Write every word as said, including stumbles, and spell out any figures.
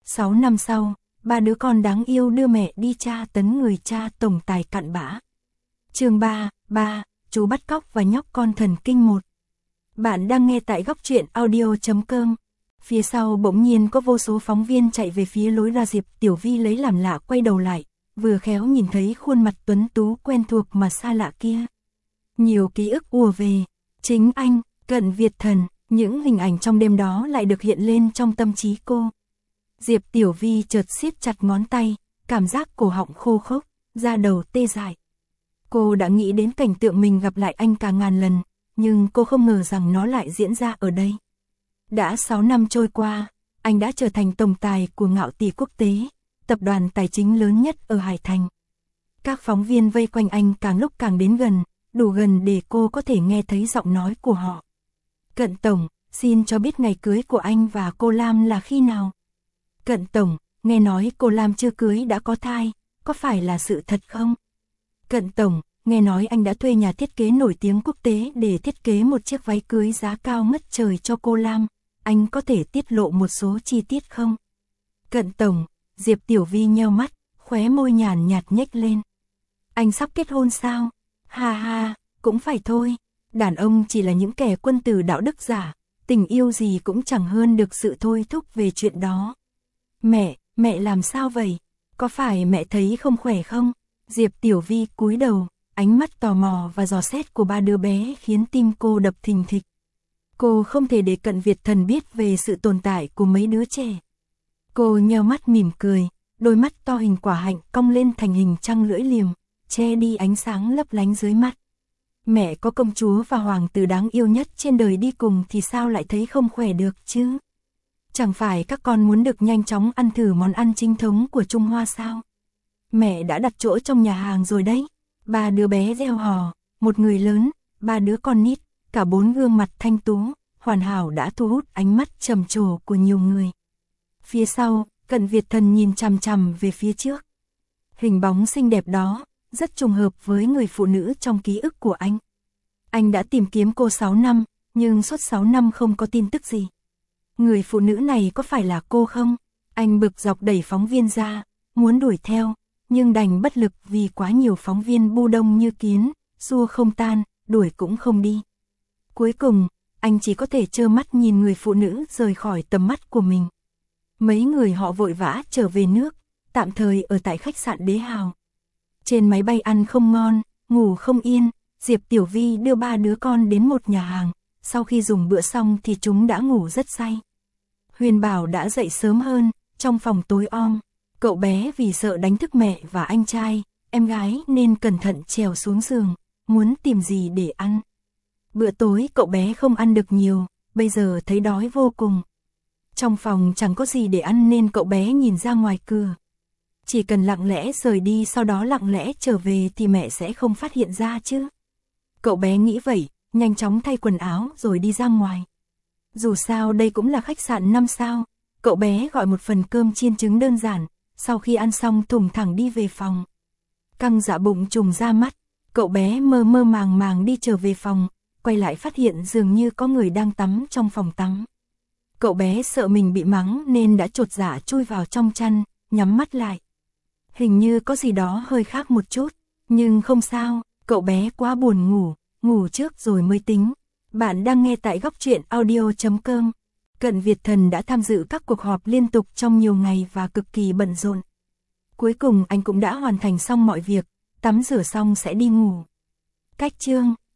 sáu năm sau, ba đứa con đáng yêu đưa mẹ đi tra tấn người cha tổng tài cặn bã. Chương ba, ba, chú bắt cóc và nhóc con thần kinh một. Bạn đang nghe tại góc truyện audio chấm com. Phía sau bỗng nhiên có vô số phóng viên chạy về phía lối ra. Diệp Tiểu Vi lấy làm lạ quay đầu lại, vừa khéo nhìn thấy khuôn mặt tuấn tú quen thuộc mà xa lạ kia. Nhiều ký ức ùa về, chính anh, Cận Việt Thần, những hình ảnh trong đêm đó lại được hiện lên trong tâm trí cô. Diệp Tiểu Vi chợt siết chặt ngón tay, cảm giác cổ họng khô khốc, da đầu tê dại. Cô đã nghĩ đến cảnh tượng mình gặp lại anh cả ngàn lần, nhưng cô không ngờ rằng nó lại diễn ra ở đây. Đã sáu năm trôi qua, anh đã trở thành tổng tài của Ngạo Tỷ Quốc tế, tập đoàn tài chính lớn nhất ở Hải Thành. Các phóng viên vây quanh anh càng lúc càng đến gần, đủ gần để cô có thể nghe thấy giọng nói của họ. Cận Tổng, xin cho biết ngày cưới của anh và cô Lam là khi nào? Cận Tổng, nghe nói cô Lam chưa cưới đã có thai, có phải là sự thật không? Cận Tổng, nghe nói anh đã thuê nhà thiết kế nổi tiếng quốc tế để thiết kế một chiếc váy cưới giá cao ngất trời cho cô Lam, anh có thể tiết lộ một số chi tiết không? Cận Tổng, Diệp Tiểu Vi nheo mắt, khóe môi nhàn nhạt nhếch lên. Anh sắp kết hôn sao? Ha ha, cũng phải thôi, đàn ông chỉ là những kẻ quân tử đạo đức giả, tình yêu gì cũng chẳng hơn được sự thôi thúc về chuyện đó. Mẹ, mẹ làm sao vậy? Có phải mẹ thấy không khỏe không? Diệp Tiểu Vi cúi đầu, ánh mắt tò mò và dò xét của ba đứa bé khiến tim cô đập thình thịch. Cô không thể để Cận Việt Thần biết về sự tồn tại của mấy đứa trẻ. Cô nheo mắt mỉm cười, đôi mắt to hình quả hạnh cong lên thành hình trăng lưỡi liềm, che đi ánh sáng lấp lánh dưới mắt. Mẹ có công chúa và hoàng tử đáng yêu nhất trên đời đi cùng thì sao lại thấy không khỏe được chứ? Chẳng phải các con muốn được nhanh chóng ăn thử món ăn chính thống của Trung Hoa sao? Mẹ đã đặt chỗ trong nhà hàng rồi đấy. Ba đứa bé reo hò, một người lớn, ba đứa con nít, cả bốn gương mặt thanh tú, hoàn hảo đã thu hút ánh mắt trầm trồ của nhiều người. Phía sau, Cận Việt Thần nhìn chằm chằm về phía trước. Hình bóng xinh đẹp đó, rất trùng hợp với người phụ nữ trong ký ức của anh. Anh đã tìm kiếm cô sáu năm, nhưng suốt sáu năm không có tin tức gì. Người phụ nữ này có phải là cô không? Anh bực dọc đẩy phóng viên ra, muốn đuổi theo, nhưng đành bất lực vì quá nhiều phóng viên bu đông như kiến, xua không tan, đuổi cũng không đi. Cuối cùng, anh chỉ có thể trơ mắt nhìn người phụ nữ rời khỏi tầm mắt của mình. Mấy người họ vội vã trở về nước, tạm thời ở tại khách sạn Đế Hào. Trên máy bay ăn không ngon, ngủ không yên, Diệp Tiểu Vi đưa ba đứa con đến một nhà hàng, sau khi dùng bữa xong thì chúng đã ngủ rất say. Huyền Bảo đã dậy sớm hơn, trong phòng tối om, cậu bé vì sợ đánh thức mẹ và anh trai, em gái nên cẩn thận trèo xuống giường, muốn tìm gì để ăn. Bữa tối cậu bé không ăn được nhiều, bây giờ thấy đói vô cùng. Trong phòng chẳng có gì để ăn nên cậu bé nhìn ra ngoài cửa. Chỉ cần lặng lẽ rời đi sau đó lặng lẽ trở về thì mẹ sẽ không phát hiện ra chứ. Cậu bé nghĩ vậy, nhanh chóng thay quần áo rồi đi ra ngoài. Dù sao đây cũng là khách sạn năm sao, cậu bé gọi một phần cơm chiên trứng đơn giản, sau khi ăn xong thùng thẳng đi về phòng. Căng dạ bụng trùng ra mắt, cậu bé mơ mơ màng màng đi trở về phòng, quay lại phát hiện dường như có người đang tắm trong phòng tắm. Cậu bé sợ mình bị mắng nên đã chột dạ chui vào trong chăn, nhắm mắt lại. Hình như có gì đó hơi khác một chút, nhưng không sao, cậu bé quá buồn ngủ, ngủ trước rồi mới tính. Bạn đang nghe tại góc truyện audio chấm com. Cận Việt Thần đã tham dự các cuộc họp liên tục trong nhiều ngày và cực kỳ bận rộn. Cuối cùng anh cũng đã hoàn thành xong mọi việc, tắm rửa xong sẽ đi ngủ. Cách chương